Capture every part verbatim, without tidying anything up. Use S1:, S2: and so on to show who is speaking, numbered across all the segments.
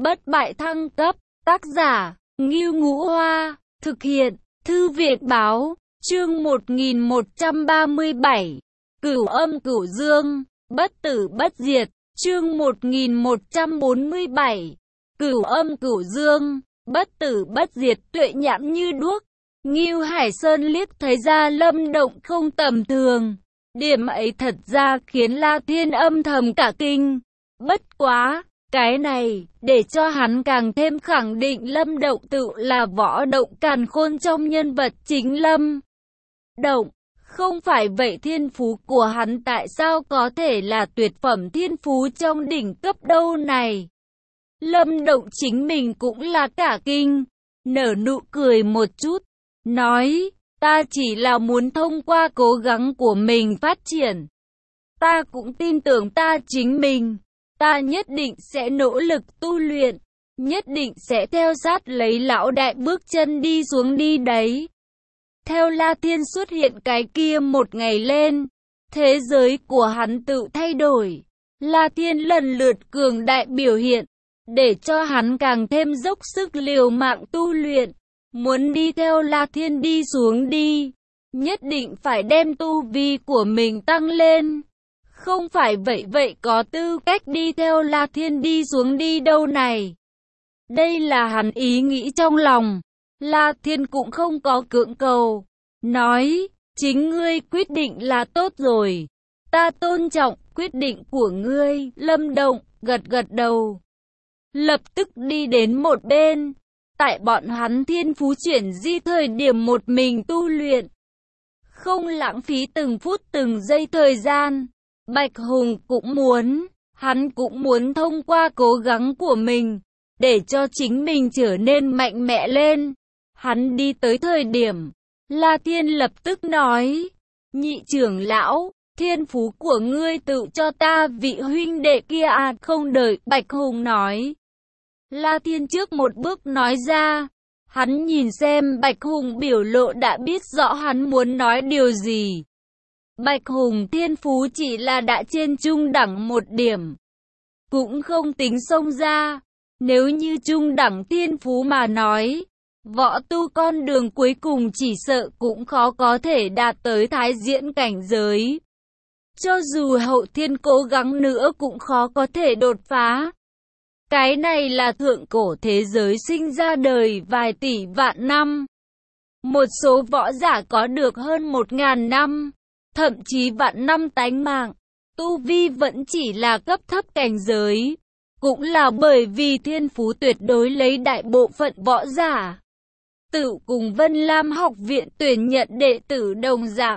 S1: Bất bại thăng cấp, tác giả, Ngưu Ngũ Hoa, thực hiện, Thư viện Báo, chương một nghìn một trăm ba mươi bảy, Cửu Âm Cửu Dương, Bất Tử Bất Diệt, chương một nghìn một trăm bốn mươi bảy, Cửu Âm Cửu Dương, Bất Tử Bất Diệt. Tuệ nhãn như đuốc, Ngưu Hải Sơn liếc thấy ra Lâm Động không tầm thường. Điểm ấy thật ra khiến La Thiên âm thầm cả kinh. Bất quá, cái này, để cho hắn càng thêm khẳng định Lâm Động tự là võ động càn khôn trong nhân vật chính Lâm Động. Không phải vậy thiên phú của hắn tại sao có thể là tuyệt phẩm thiên phú trong đỉnh cấp đâu này? Lâm Động chính mình cũng là cả kinh, nở nụ cười một chút, nói, ta chỉ là muốn thông qua cố gắng của mình phát triển. Ta cũng tin tưởng ta chính mình, ta nhất định sẽ nỗ lực tu luyện, nhất định sẽ theo sát lấy lão đại bước chân đi xuống đi đấy. Theo La Thiên xuất hiện cái kia một ngày lên, thế giới của hắn tự thay đổi. La Thiên lần lượt cường đại biểu hiện, để cho hắn càng thêm dốc sức liều mạng tu luyện. Muốn đi theo La Thiên đi xuống đi, nhất định phải đem tu vi của mình tăng lên. Không phải vậy vậy có tư cách đi theo La Thiên đi xuống đi đâu này. Đây là hắn ý nghĩ trong lòng. La Thiên cũng không có cưỡng cầu, nói, chính ngươi quyết định là tốt rồi. Ta tôn trọng quyết định của ngươi. Lâm Động gật gật đầu, lập tức đi đến một bên. Tại bọn hắn thiên phú chuyển di thời điểm một mình tu luyện, không lãng phí từng phút từng giây thời gian. Bạch Hùng cũng muốn, hắn cũng muốn thông qua cố gắng của mình, để cho chính mình trở nên mạnh mẽ lên. Hắn đi tới thời điểm, La Thiên lập tức nói, nhị trưởng lão, thiên phú của ngươi tự cho ta vị huynh đệ kia à. Không đợi Bạch Hùng nói, La Thiên trước một bước nói ra. Hắn nhìn xem Bạch Hùng biểu lộ đã biết rõ hắn muốn nói điều gì. Bạch Hùng thiên phú chỉ là đã trên trung đẳng một điểm, cũng không tính xông ra. Nếu như trung đẳng thiên phú mà nói, võ tu con đường cuối cùng chỉ sợ cũng khó có thể đạt tới thái diễn cảnh giới. Cho dù hậu thiên cố gắng nữa cũng khó có thể đột phá. Cái này là thượng cổ thế giới sinh ra đời vài tỷ vạn năm. Một số võ giả có được hơn một ngàn năm, thậm chí vạn năm tánh mạng. Tu vi vẫn chỉ là cấp thấp cảnh giới. Cũng là bởi vì thiên phú tuyệt đối lấy đại bộ phận võ giả. Tự cùng Vân Lam học viện tuyển nhận đệ tử đồng dạng.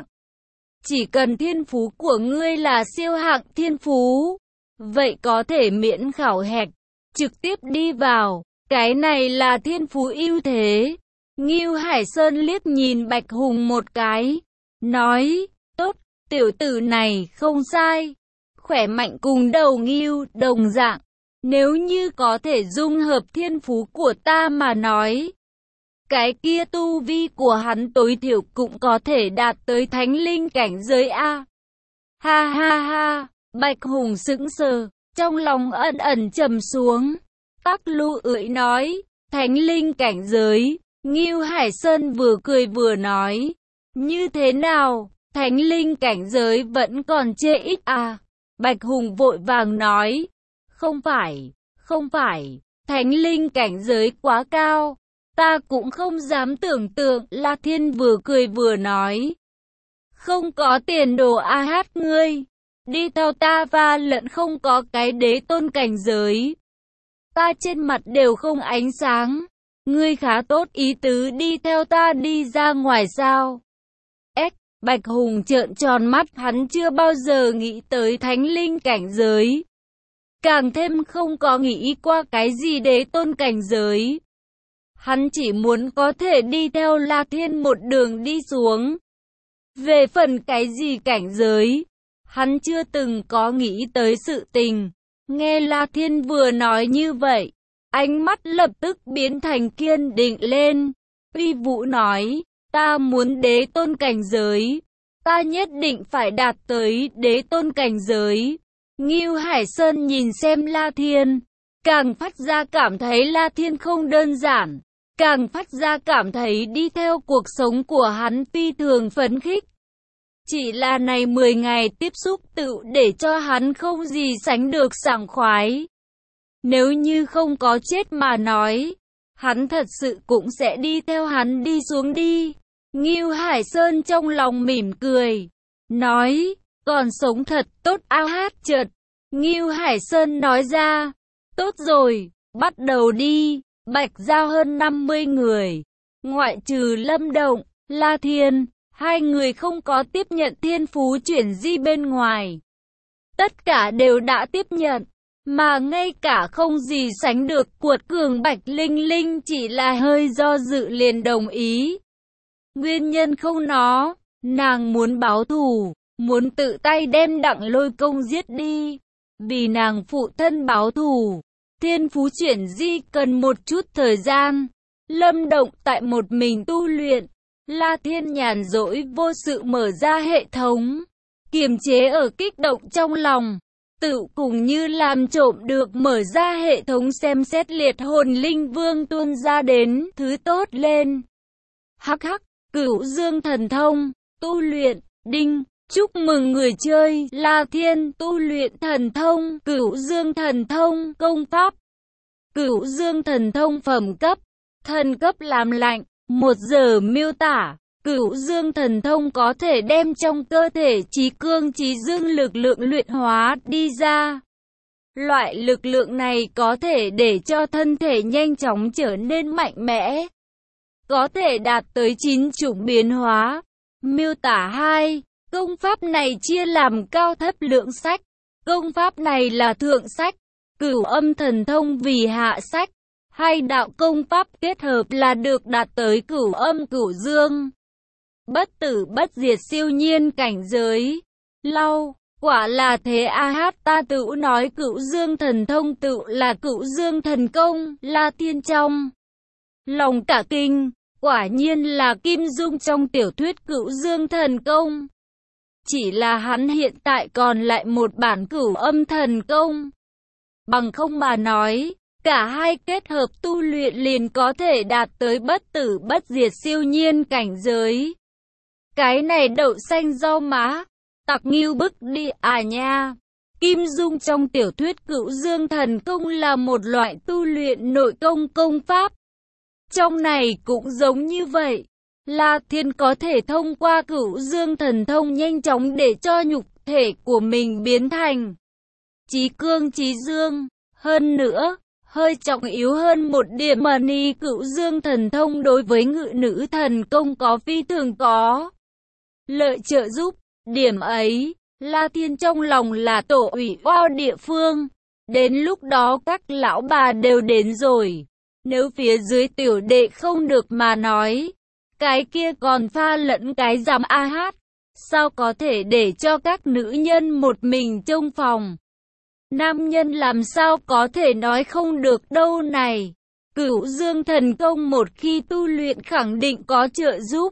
S1: Chỉ cần thiên phú của ngươi là siêu hạng thiên phú, vậy có thể miễn khảo hạch, trực tiếp đi vào. Cái này là thiên phú ưu thế. Ngưu Hải Sơn liếc nhìn Bạch Hùng một cái, nói, tốt, tiểu tử này không sai. Khỏe mạnh cùng đầu Ngưu đồng dạng. Nếu như có thể dung hợp thiên phú của ta mà nói, cái kia tu vi của hắn tối thiểu cũng có thể đạt tới thánh linh cảnh giới A. Ha ha ha, Bạch Hùng sững sờ, trong lòng ẩn ẩn trầm xuống. Tắc Lu ưỡi nói, thánh linh cảnh giới. Ngưu Hải Sơn vừa cười vừa nói, như thế nào, thánh linh cảnh giới vẫn còn chê ít à? Bạch Hùng vội vàng nói, không phải, không phải, thánh linh cảnh giới quá cao, ta cũng không dám tưởng tượng. La Thiên vừa cười vừa nói, không có tiền đồ a hát ngươi, đi theo ta và lẫn không có cái đế tôn cảnh giới. Ta trên mặt đều không ánh sáng, ngươi khá tốt ý tứ đi theo ta đi ra ngoài sao? Ếch, Bạch Hùng trợn tròn mắt, hắn chưa bao giờ nghĩ tới thánh linh cảnh giới. Càng thêm không có nghĩ qua cái gì đế tôn cảnh giới. Hắn chỉ muốn có thể đi theo La Thiên một đường đi xuống. Về phần cái gì cảnh giới, hắn chưa từng có nghĩ tới sự tình. Nghe La Thiên vừa nói như vậy, ánh mắt lập tức biến thành kiên định lên. Uy vũ nói, ta muốn đế tôn cảnh giới. Ta nhất định phải đạt tới đế tôn cảnh giới. Ngưu Hải Sơn nhìn xem La Thiên, càng phát ra cảm thấy La Thiên không đơn giản, càng phát ra cảm thấy đi theo cuộc sống của hắn phi thường phấn khích. Chỉ là này mười ngày tiếp xúc tự để cho hắn không gì sánh được sảng khoái. Nếu như không có chết mà nói, hắn thật sự cũng sẽ đi theo hắn đi xuống đi. Ngưu Hải Sơn trong lòng mỉm cười, nói, còn sống thật tốt a hát chợt. Ngưu Hải Sơn nói ra, tốt rồi, bắt đầu đi. Bạch Giao hơn năm mươi người, ngoại trừ Lâm Động, La Thiên, hai người không có tiếp nhận thiên phú chuyển di bên ngoài. Tất cả đều đã tiếp nhận, mà ngay cả không gì sánh được cuột cường Bạch Linh Linh chỉ là hơi do dự liền đồng ý. Nguyên nhân không nó, nàng muốn báo thù, muốn tự tay đem Đặng Lôi Công giết đi, vì nàng phụ thân báo thù. Thiên phú chuyển di cần một chút thời gian. Lâm Động tại một mình tu luyện. La Thiên nhàn rỗi vô sự mở ra hệ thống, kiềm chế ở kích động trong lòng, tự cùng như làm trộm được mở ra hệ thống xem xét liệt hồn linh vương tuôn ra đến thứ tốt lên. Hắc hắc, Cửu Dương thần thông, tu luyện, đinh. Chúc mừng người chơi, La Thiên tu luyện thần thông, Cửu Dương thần thông, công pháp. Cửu Dương thần thông phẩm cấp, thần cấp làm lạnh, một giờ miêu tả. Cửu Dương thần thông có thể đem trong cơ thể trí cương trí dương lực lượng luyện hóa đi ra. Loại lực lượng này có thể để cho thân thể nhanh chóng trở nên mạnh mẽ, có thể đạt tới chín chủng biến hóa. Miêu tả hai. Công pháp này chia làm cao thấp lượng sách. Công pháp này là thượng sách, Cửu Âm thần thông vì hạ sách. Hai đạo công pháp kết hợp là được đạt tới Cửu Âm Cửu Dương, bất tử bất diệt siêu nhiên cảnh giới. Lau, quả là thế a hát, ta tự nói Cửu Dương thần thông tự là Cửu Dương thần công. La Thiên trong lòng cả kinh, quả nhiên là Kim Dung trong tiểu thuyết Cửu Dương thần công. Chỉ là hắn hiện tại còn lại một bản Cửu Âm thần công. Bằng không mà nói, cả hai kết hợp tu luyện liền có thể đạt tới bất tử bất diệt siêu nhiên cảnh giới. Cái này đậu xanh rau má, tặc nghiêu bức đi à nha. Kim Dung trong tiểu thuyết Cửu Dương thần công là một loại tu luyện nội công công pháp. Trong này cũng giống như vậy. La Thiên có thể thông qua Cửu Dương thần thông nhanh chóng để cho nhục thể của mình biến thành trí cương trí dương. Hơn nữa, hơi trọng yếu hơn một điểm mà ni Cửu Dương thần thông đối với ngự nữ thần công có phi thường có lợi trợ giúp. Điểm ấy, La Thiên trong lòng là tổ ủy oao địa phương. Đến lúc đó các lão bà đều đến rồi. Nếu phía dưới tiểu đệ không được mà nói, cái kia còn pha lẫn cái giám a hát. Sao có thể để cho các nữ nhân một mình trong phòng? Nam nhân làm sao có thể nói không được đâu này. Cửu Dương thần công một khi tu luyện khẳng định có trợ giúp.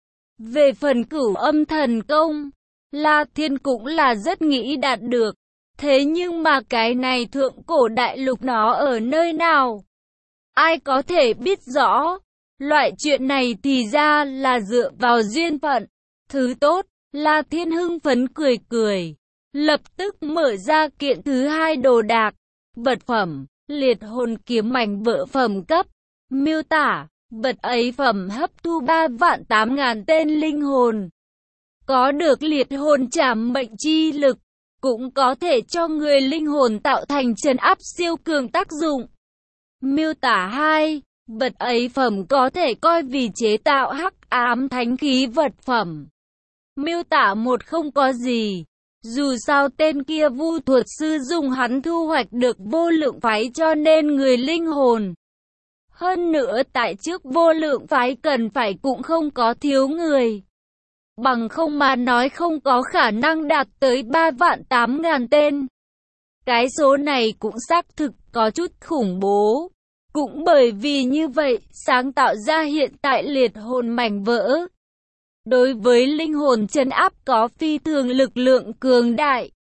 S1: Về phần Cửu Âm thần công, La Thiên cũng là rất nghĩ đạt được. Thế nhưng mà cái này thượng cổ đại lục nó ở nơi nào? Ai có thể biết rõ? Loại chuyện này thì ra là dựa vào duyên phận. Thứ tốt, La Thiên hưng phấn cười cười. Lập tức mở ra kiện thứ hai đồ đạc. Vật phẩm, liệt hồn kiếm mảnh vỡ phẩm cấp. Miêu tả, vật ấy phẩm hấp thu ba vạn tám ngàn tên linh hồn. Có được liệt hồn trảm mệnh chi lực, cũng có thể cho người linh hồn tạo thành trấn áp siêu cường tác dụng. Miêu tả hai. Vật ấy phẩm có thể coi vì chế tạo hắc ám thánh khí vật phẩm. Miêu tả một không có gì. Dù sao tên kia vu thuật sư dùng hắn thu hoạch được vô lượng phái cho nên người linh hồn. Hơn nữa tại trước vô lượng phái cần phải cũng không có thiếu người. Bằng không mà nói không có khả năng đạt tới ba vạn tám ngàn tên. Cái số này cũng xác thực có chút khủng bố. Cũng bởi vì như vậy, sáng tạo ra hiện tại liệt hồn mảnh vỡ. Đối với linh hồn trấn áp có phi thường lực lượng cường đại.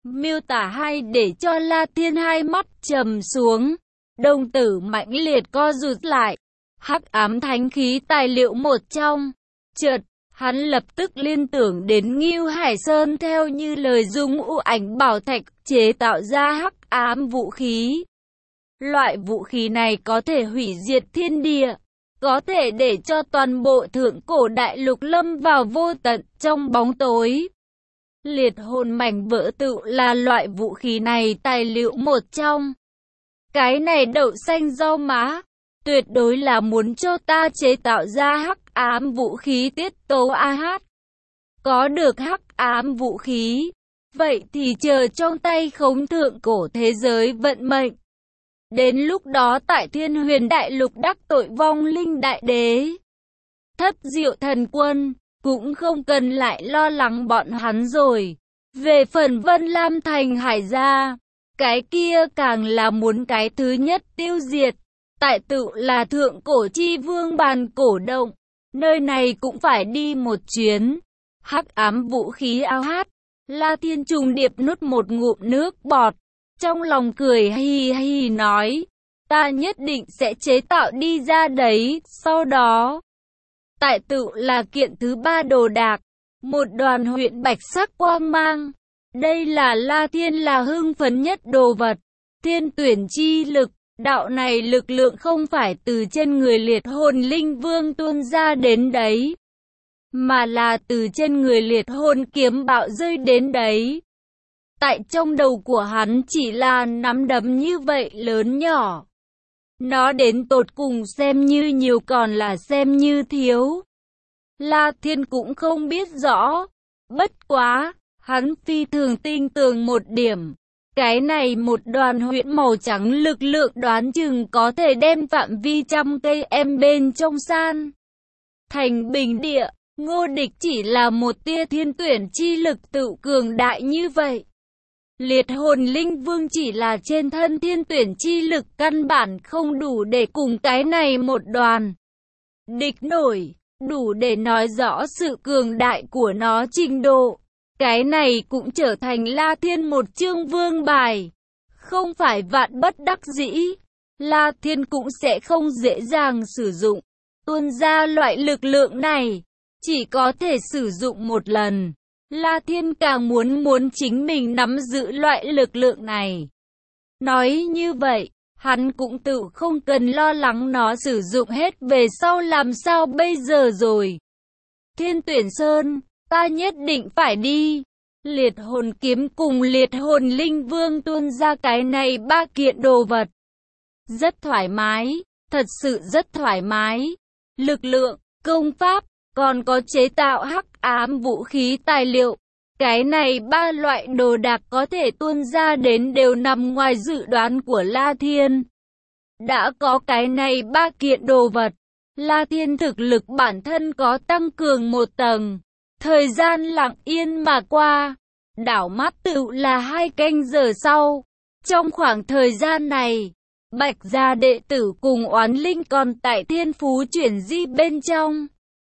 S1: Miêu tả hay để cho La Thiên hai mắt trầm xuống, đồng tử mãnh liệt co rụt lại. Hắc ám thánh khí tài liệu một trong. Chợt, hắn lập tức liên tưởng đến Ngưu Hải Sơn theo như lời dùng u ảnh bảo thạch chế tạo ra hắc ám vũ khí. Loại vũ khí này có thể hủy diệt thiên địa, có thể để cho toàn bộ thượng cổ đại lục lâm vào vô tận trong bóng tối. Liệt hồn mảnh vỡ tự là loại vũ khí này tài liệu một trong. Cái này đậu xanh rau má, tuyệt đối là muốn cho ta chế tạo ra hắc ám vũ khí tiết tấu a hát. Có được hắc ám vũ khí, vậy thì chờ trong tay khống thượng cổ thế giới vận mệnh. Đến lúc đó tại Thiên Huyền Đại Lục đắc tội vong linh đại đế, Thất Diệu Thần Quân, cũng không cần lại lo lắng bọn hắn rồi. Về phần Vân Lam Thành Hải gia, cái kia càng là muốn cái thứ nhất tiêu diệt. Tại tự là thượng cổ chi vương bàn cổ động, nơi này cũng phải đi một chuyến. Hắc ám vũ khí ao hát, La Thiên trùng điệp nuốt một ngụm nước bọt, trong lòng cười hi hi nói, ta nhất định sẽ chế tạo đi ra đấy. Sau đó, tại tự là kiện thứ ba đồ đạc, một đoàn huyện bạch sắc quang mang. Đây là La Thiên là hưng phấn nhất đồ vật, thiên tuyển chi lực. Đạo này lực lượng không phải từ trên người liệt hồn linh vương tuôn ra đến đấy, mà là từ trên người liệt hồn kiếm bạo rơi đến đấy. Tại trong đầu của hắn chỉ là nắm đấm như vậy lớn nhỏ. Nó đến tột cùng xem như nhiều còn là xem như thiếu. La Thiên cũng không biết rõ. Bất quá, hắn phi thường tin tưởng một điểm. Cái này một đoàn huyễn màu trắng lực lượng đoán chừng có thể đem phạm vi trăm cây em bên trong san thành bình địa. Ngô Địch chỉ là một tia thiên tuyển chi lực tự cường đại như vậy. Liệt hồn linh vương chỉ là trên thân thiên tuyển chi lực căn bản không đủ để cùng cái này một đoàn địch nổi, đủ để nói rõ sự cường đại của nó trình độ. Cái này cũng trở thành La Thiên một chương vương bài. Không phải vạn bất đắc dĩ, La Thiên cũng sẽ không dễ dàng sử dụng. Tuôn ra loại lực lượng này, chỉ có thể sử dụng một lần. La Thiên càng muốn muốn chính mình nắm giữ loại lực lượng này. Nói như vậy, hắn cũng tự không cần lo lắng nó sử dụng hết về sau làm sao bây giờ rồi. Thiên Tuyển Sơn, ta nhất định phải đi. Liệt hồn kiếm cùng liệt hồn linh vương tuôn ra cái này ba kiện đồ vật. Rất thoải mái, thật sự rất thoải mái. Lực lượng, công pháp, còn có chế tạo hắc ám vũ khí tài liệu. Cái này ba loại đồ đạc có thể tuôn ra đến đều nằm ngoài dự đoán của La Thiên. Đã có cái này ba kiện đồ vật, La Thiên thực lực bản thân có tăng cường một tầng. Thời gian lặng yên mà qua, đảo mắt tự là hai canh giờ sau. Trong khoảng thời gian này, Bạch gia đệ tử cùng oán linh còn tại thiên phú chuyển di bên trong.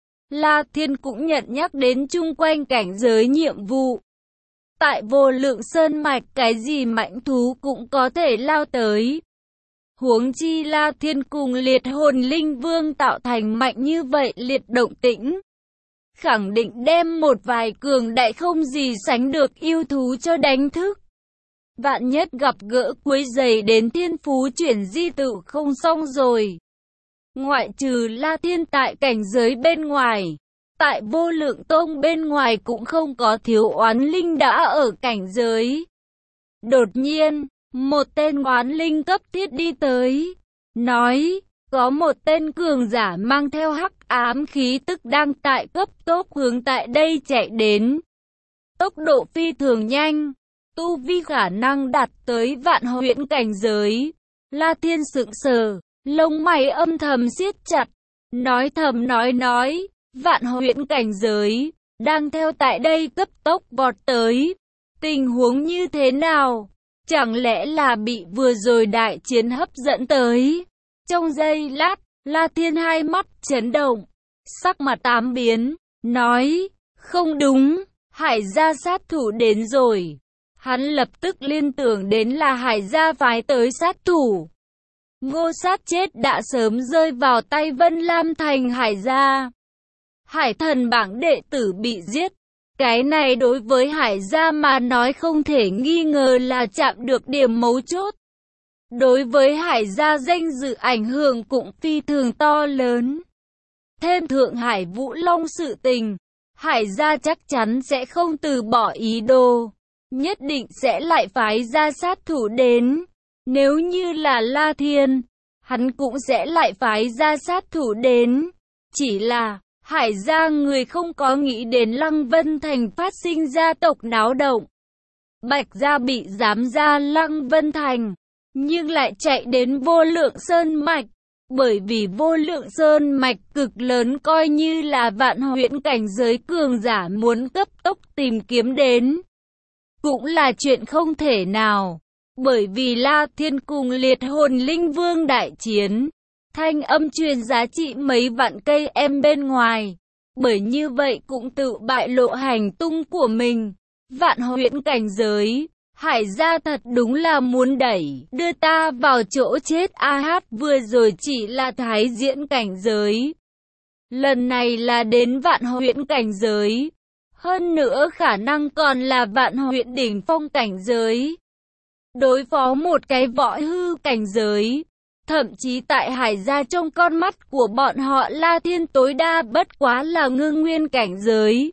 S1: La Thiên cũng nhận nhắc đến chung quanh cảnh giới nhiệm vụ. Tại vô lượng sơn mạch cái gì mãnh thú cũng có thể lao tới. Huống chi La Thiên cùng liệt hồn linh vương tạo thành mạnh như vậy liệt động tĩnh. Khẳng định đem một vài cường đại không gì sánh được yêu thú cho đánh thức. Vạn nhất gặp gỡ quấy rầy đến thiên phú chuyển di tự không xong rồi. Ngoại trừ La Thiên tại cảnh giới bên ngoài, tại vô lượng tông bên ngoài cũng không có thiếu oán linh đã ở cảnh giới. Đột nhiên, một tên oán linh cấp thiết đi tới, nói, có một tên cường giả mang theo hắc ám khí tức đang tại cấp tốc hướng tại đây chạy đến. Tốc độ phi thường nhanh, tu vi khả năng đạt tới vạn huyễn cảnh giới. La Thiên sững sờ, lông mày âm thầm siết chặt, nói thầm nói nói, vạn huyễn cảnh giới, đang theo tại đây cấp tốc vọt tới. Tình huống như thế nào? Chẳng lẽ là bị vừa rồi đại chiến hấp dẫn tới? Trong giây lát, La Thiên hai mắt chấn động, sắc mặt tám biến, nói, không đúng, Hải gia sát thủ đến rồi. Hắn lập tức liên tưởng đến là Hải gia phái tới sát thủ. Ngô Sát chết đã sớm rơi vào tay Vân Lam Thành Hải gia. Hải thần bảng đệ tử bị giết. Cái này đối với Hải gia mà nói không thể nghi ngờ là chạm được điểm mấu chốt. Đối với Hải gia danh dự ảnh hưởng cũng phi thường to lớn. Thêm Thượng Hải Vũ Long sự tình, Hải gia chắc chắn sẽ không từ bỏ ý đồ. Nhất định sẽ lại phái ra sát thủ đến. Nếu như là La Thiên, hắn cũng sẽ lại phái ra sát thủ đến. Chỉ là, Hải gia người không có nghĩ đến Lăng Vân Thành phát sinh gia tộc náo động. Bạch gia bị giám ra Lăng Vân Thành, nhưng lại chạy đến Vô Lượng Sơn Mạch. Bởi vì Vô Lượng Sơn Mạch cực lớn coi như là vạn huyễn cảnh giới cường giả muốn cấp tốc tìm kiếm đến. Cũng là chuyện không thể nào. Bởi vì La Thiên cùng liệt hồn linh vương đại chiến, thanh âm truyền giá trị mấy vạn cây em bên ngoài. Bởi như vậy cũng tự bại lộ hành tung của mình. Vạn huyễn cảnh giới, Hải gia thật đúng là muốn đẩy, đưa ta vào chỗ chết. A hát vừa rồi chỉ là thái diễn cảnh giới. Lần này là đến vạn huyễn cảnh giới. Hơn nữa khả năng còn là vạn huyễn đỉnh phong cảnh giới. Đối phó một cái võ hư cảnh giới. Thậm chí tại Hải gia trong con mắt của bọn họ La Thiên tối đa bất quá là ngưng nguyên cảnh giới.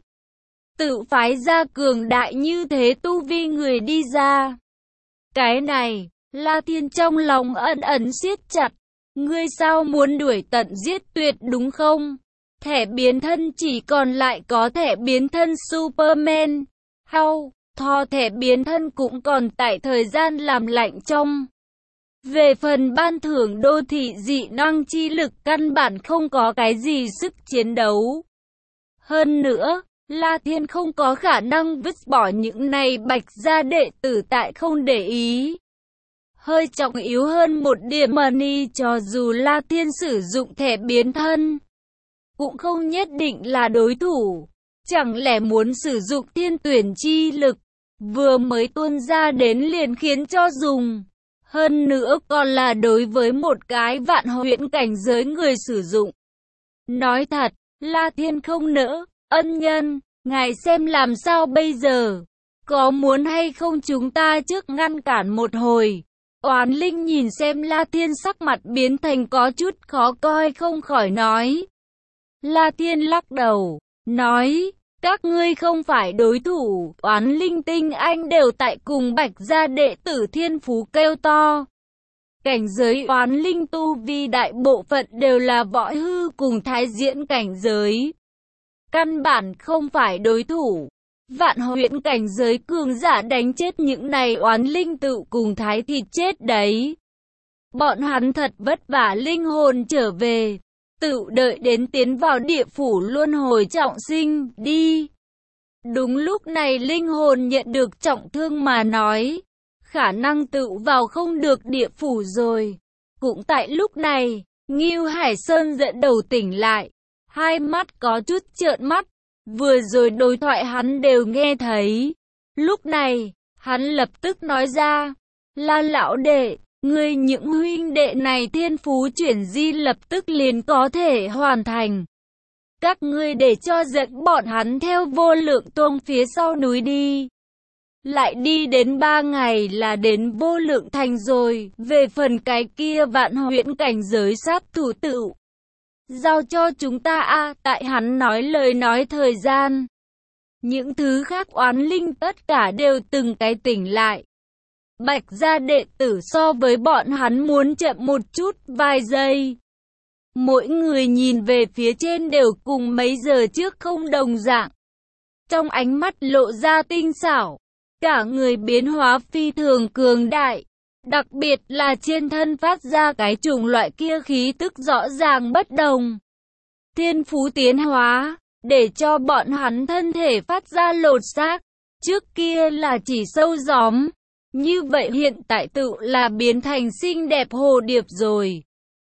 S1: Tự phái ra cường đại như thế tu vi người đi ra. Cái này, La Thiên trong lòng ẩn ẩn siết chặt. Ngươi sao muốn đuổi tận giết tuyệt đúng không? Thẻ biến thân chỉ còn lại có thẻ biến thân Superman. Hao, Thor thẻ biến thân cũng còn tại thời gian làm lạnh trong. Về phần ban thưởng đô thị dị năng chi lực căn bản không có cái gì sức chiến đấu. Hơn nữa, La Thiên không có khả năng vứt bỏ những này Bạch gia đệ tử tại không để ý. Hơi trọng yếu hơn một điểm money cho dù La Thiên sử dụng thẻ biến thân, cũng không nhất định là đối thủ. Chẳng lẽ muốn sử dụng thiên tuyển chi lực, vừa mới tuôn ra đến liền khiến cho dùng. Hơn nữa còn là đối với một cái vạn huyễn cảnh giới người sử dụng. Nói thật, La Thiên không nỡ. Ân nhân, ngài xem làm sao bây giờ? Có muốn hay không chúng ta trước ngăn cản một hồi? Oán Linh nhìn xem La Thiên sắc mặt biến thành có chút khó coi không khỏi nói. La Thiên lắc đầu, nói, các ngươi không phải đối thủ. Oán Linh tinh anh đều tại cùng Bạch gia đệ tử thiên phú kêu to. Cảnh giới oán linh tu vi đại bộ phận đều là võ hư cùng thái diễn cảnh giới. Căn bản không phải đối thủ. Vạn huyễn cảnh giới cường giả đánh chết những này oán linh tự cùng thái thịt chết đấy. Bọn hắn thật vất vả linh hồn trở về. Tự đợi đến tiến vào địa phủ luân hồi trọng sinh đi. Đúng lúc này linh hồn nhận được trọng thương mà nói. Khả năng tự vào không được địa phủ rồi. Cũng tại lúc này, Ngưu Hải Sơn dẫn đầu tỉnh lại. Hai mắt có chút trợn mắt. Vừa rồi đối thoại hắn đều nghe thấy. Lúc này, hắn lập tức nói ra. La lão đệ, ngươi những huynh đệ này thiên phú chuyển di lập tức liền có thể hoàn thành. Các ngươi để cho dẫn bọn hắn theo Vô Lượng Tông phía sau núi đi. Lại đi đến ba ngày là đến Vô Lượng Thành rồi. Về phần cái kia vạn huyễn cảnh giới sát thủ tự, giao cho chúng ta a à, tại hắn nói lời nói thời gian. Những thứ khác oán linh tất cả đều từng cái tỉnh lại. Bạch gia đệ tử so với bọn hắn muốn chậm một chút vài giây. Mỗi người nhìn về phía trên đều cùng mấy giờ trước không đồng dạng. Trong ánh mắt lộ ra tinh xảo. Cả người biến hóa phi thường cường đại. Đặc biệt là trên thân phát ra cái chủng loại kia khí tức rõ ràng bất đồng. Thiên phú tiến hóa, để cho bọn hắn thân thể phát ra lột xác. Trước kia là chỉ sâu gióm. Như vậy hiện tại tự là biến thành xinh đẹp hồ điệp rồi.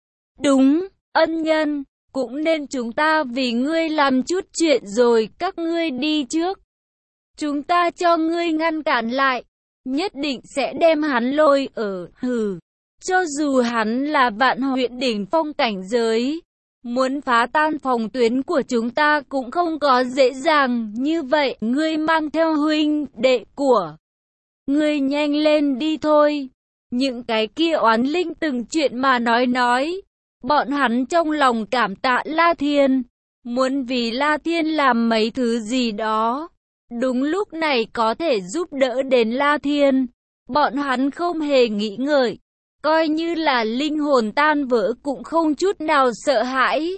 S1: Đúng, ân nhân, cũng nên chúng ta vì ngươi làm chút chuyện rồi, các ngươi đi trước. Chúng ta cho ngươi ngăn cản lại. nhất định sẽ đem hắn lôi ở, hừ. Cho dù hắn là vạn huyện đỉnh phong cảnh giới, muốn phá tan phòng tuyến của chúng ta cũng không có dễ dàng như vậy. Ngươi mang theo huynh đệ của ngươi nhanh lên đi thôi. Những cái kia oán linh từng chuyện mà nói nói. Bọn hắn trong lòng cảm tạ La Thiên, muốn vì La Thiên làm mấy thứ gì đó. Đúng lúc này có thể giúp đỡ đến La Thiên, bọn hắn không hề nghĩ ngợi. Coi như là linh hồn tan vỡ cũng không chút nào sợ hãi.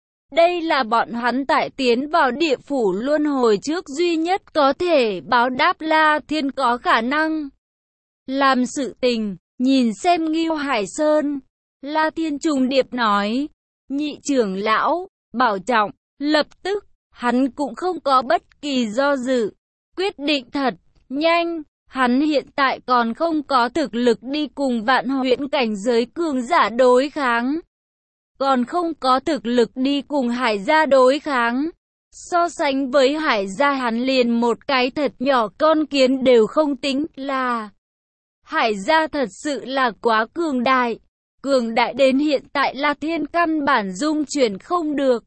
S1: Đây là bọn hắn tại tiến vào địa phủ luân hồi trước duy nhất có thể báo đáp La Thiên có khả năng làm sự tình. Nhìn xem Ngưu Hải Sơn, La Thiên trùng điệp nói, nhị trưởng lão, bảo trọng. Lập tức, hắn cũng không có bất kỳ do dự, quyết định thật nhanh. Hắn hiện tại còn không có thực lực đi cùng vạn huyễn cảnh giới cường giả đối kháng. Còn không có thực lực đi cùng Hải gia đối kháng. So sánh với Hải gia hắn liền một cái thật nhỏ con kiến đều không tính là. Hải gia thật sự là quá cường đại. Cường đại đến hiện tại La Thiên căn bản dung chuyển không được.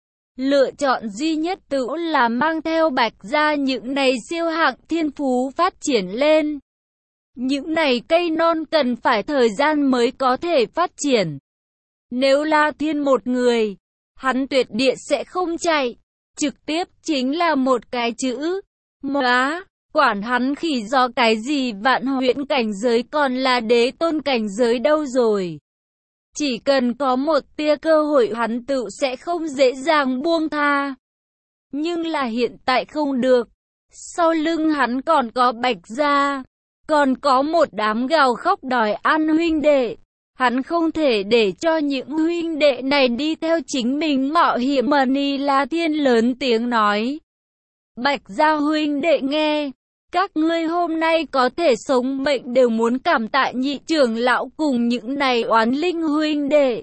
S1: Lựa chọn duy nhất tự là mang theo Bạch gia những này siêu hạng thiên phú phát triển lên. Những này cây non cần phải thời gian mới có thể phát triển. Nếu La Thiên một người, hắn tuyệt địa sẽ không chạy. Trực tiếp chính là một cái chữ. Móa, quản hắn khỉ do cái gì vạn huyễn cảnh giới còn là đế tôn cảnh giới đâu rồi. Chỉ cần có một tia cơ hội hắn tự sẽ không dễ dàng buông tha. Nhưng là hiện tại không được. Sau lưng hắn còn có Bạch gia, còn có một đám gào khóc đòi ăn huynh đệ. Hắn không thể để cho những huynh đệ này đi theo chính mình mạo hiểm. Mani La Thiên lớn tiếng nói. Bạch gia huynh đệ nghe. Các ngươi hôm nay có thể sống mệnh đều muốn cảm tạ nhị trưởng lão cùng những này oán linh huynh đệ.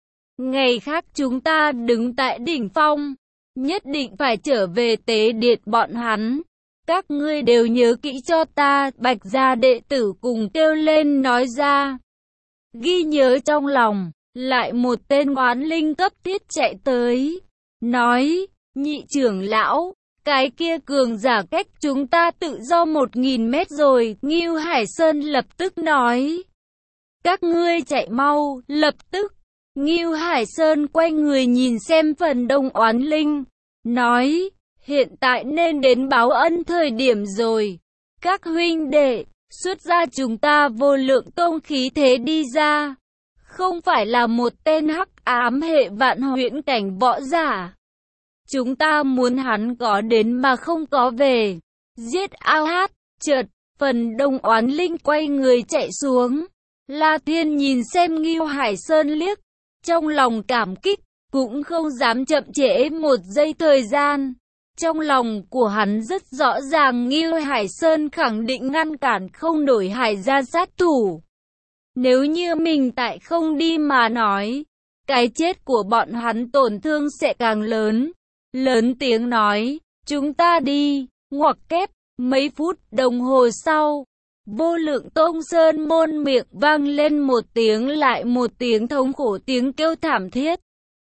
S1: Ngày khác chúng ta đứng tại đỉnh phong, nhất định phải trở về tế điện bọn hắn. Các ngươi đều nhớ kỹ cho ta. Bạch gia đệ tử cùng kêu lên nói ra. Ghi nhớ trong lòng, lại một tên oán linh cấp thiết chạy tới. Nói, nhị trưởng lão. Cái kia cường giả cách chúng ta tự do một nghìn mét rồi. Ngưu Hải Sơn lập tức nói. Các ngươi chạy mau. Lập tức, Ngưu Hải Sơn quay người nhìn xem phần đông oán linh. Nói, hiện tại nên đến báo ân thời điểm rồi. Các huynh đệ, xuất ra chúng ta vô lượng tông khí thế đi ra. Không phải là một tên hắc ám hệ vạn huyễn cảnh võ giả. Chúng ta muốn hắn có đến mà không có về. Giết ao hát, chợt, phần đông oán linh quay người chạy xuống. La Thiên nhìn xem Ngưu Hải Sơn liếc, trong lòng cảm kích, cũng không dám chậm trễ một giây thời gian. Trong lòng của hắn rất rõ ràng Ngưu Hải Sơn khẳng định ngăn cản không nổi Hải gia sát thủ. Nếu như mình tại không đi mà nói, cái chết của bọn hắn tổn thương sẽ càng lớn. Lớn tiếng nói, chúng ta đi, ngoặc kép. Mấy phút đồng hồ sau, vô lượng tông sơn môn miệng vang lên một tiếng lại một tiếng thống khổ tiếng kêu thảm thiết.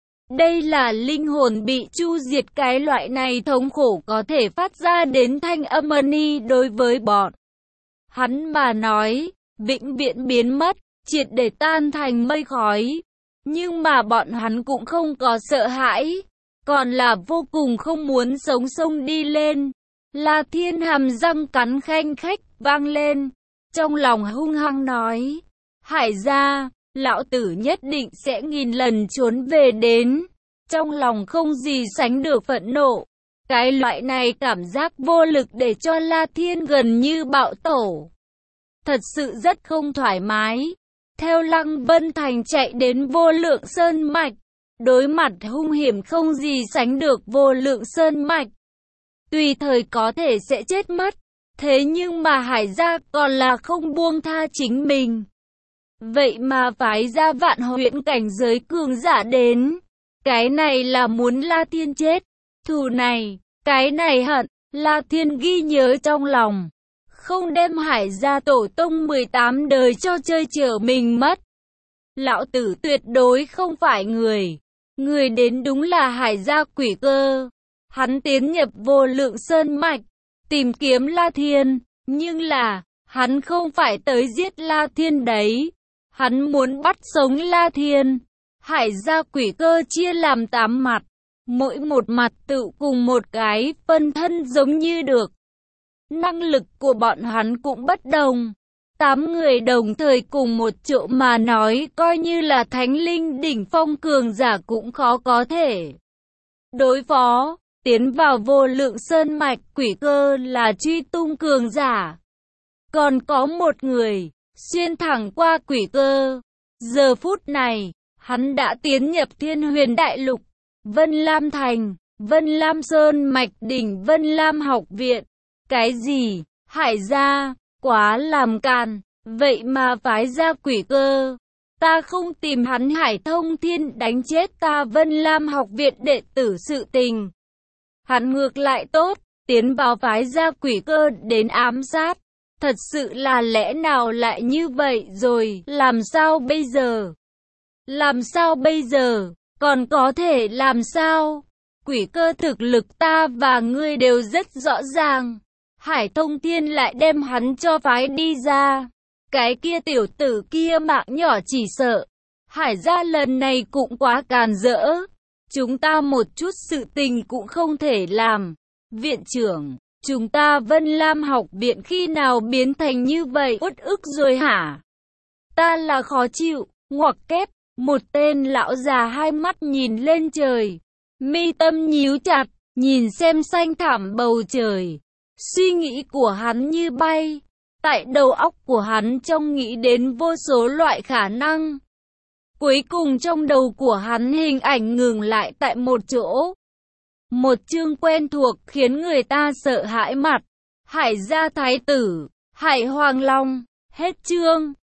S1: Đây là linh hồn bị chu diệt, cái loại này thống khổ có thể phát ra đến thanh âm ni đối với bọn hắn mà nói, vĩnh viễn biến mất, triệt để tan thành mây khói. Nhưng mà bọn hắn cũng không có sợ hãi, còn là vô cùng không muốn sống sông đi lên. La Thiên hàm răng cắn khanh khách vang lên, trong lòng hung hăng nói, Hải gia, lão tử nhất định sẽ nghìn lần trốn về đến. Trong lòng không gì sánh được phẫn nộ, cái loại này cảm giác vô lực để cho La Thiên gần như bạo tổ. Thật sự rất không thoải mái. Theo Lăng Vân Thành chạy đến Vô Lượng Sơn Mạch, đối mặt hung hiểm không gì sánh được Vô Lượng Sơn Mạch, tùy thời có thể sẽ chết mất. Thế nhưng mà Hải gia còn là không buông tha chính mình. Vậy mà phái ra vạn huyễn cảnh giới cường giả đến. Cái này là muốn La Thiên chết. Thù này, cái này hận, La Thiên ghi nhớ trong lòng. không đem Hải gia tổ tông mười tám đời cho chơi chở mình mất. Lão tử tuyệt đối không phải người. Người đến đúng là Hải gia Quỷ Cơ. Hắn tiến nhập Vô Lượng Sơn Mạch, tìm kiếm La Thiên, nhưng là, hắn không phải tới giết La Thiên đấy. Hắn muốn bắt sống La Thiên. Hải gia Quỷ Cơ chia làm tám mặt, mỗi một mặt tự cùng một cái phân thân giống như được. Năng lực của bọn hắn cũng bất đồng. Tám người đồng thời cùng một chỗ mà nói, coi như là thánh linh đỉnh phong cường giả cũng khó có thể đối phó. Tiến vào Vô Lượng Sơn Mạch, Quỷ Cơ là truy tung cường giả. Còn có một người xuyên thẳng qua Quỷ Cơ. Giờ phút này, hắn đã tiến nhập Thiên Huyền Đại Lục, Vân Lam Thành, Vân Lam Sơn Mạch đỉnh Vân Lam Học Viện. Cái gì? Hải gia, quá làm càn, vậy mà phái ra Quỷ Cơ. Ta không tìm hắn Hải Thông Thiên đánh chết ta Vân Lam Học Viện đệ tử sự tình. Hắn ngược lại tốt, tiến vào phái ra Quỷ Cơ đến ám sát. Thật sự là lẽ nào lại như vậy rồi, làm sao bây giờ? Làm sao bây giờ? Còn có thể làm sao? Quỷ Cơ thực lực ta và ngươi đều rất rõ ràng. Hải Thông Thiên lại đem hắn cho phái đi ra. Cái kia tiểu tử kia mạng nhỏ chỉ sợ. Hải gia lần này cũng quá càn rỡ. Chúng ta một chút sự tình cũng không thể làm. Viện trưởng, chúng ta Vân Lam Học Viện khi nào biến thành như vậy uất ức rồi hả? Ta là khó chịu, ngoặc kép. Một tên lão già hai mắt nhìn lên trời. Mi tâm nhíu chặt, nhìn xem xanh thẳm bầu trời. Suy nghĩ của hắn như bay. Tại đầu óc của hắn trong nghĩ đến vô số loại khả năng. Cuối cùng trong đầu của hắn hình ảnh ngừng lại tại một chỗ. Một chương quen thuộc khiến người ta sợ hãi mặt. Hải gia thái tử, Hải Hoàng Long. Hết chương.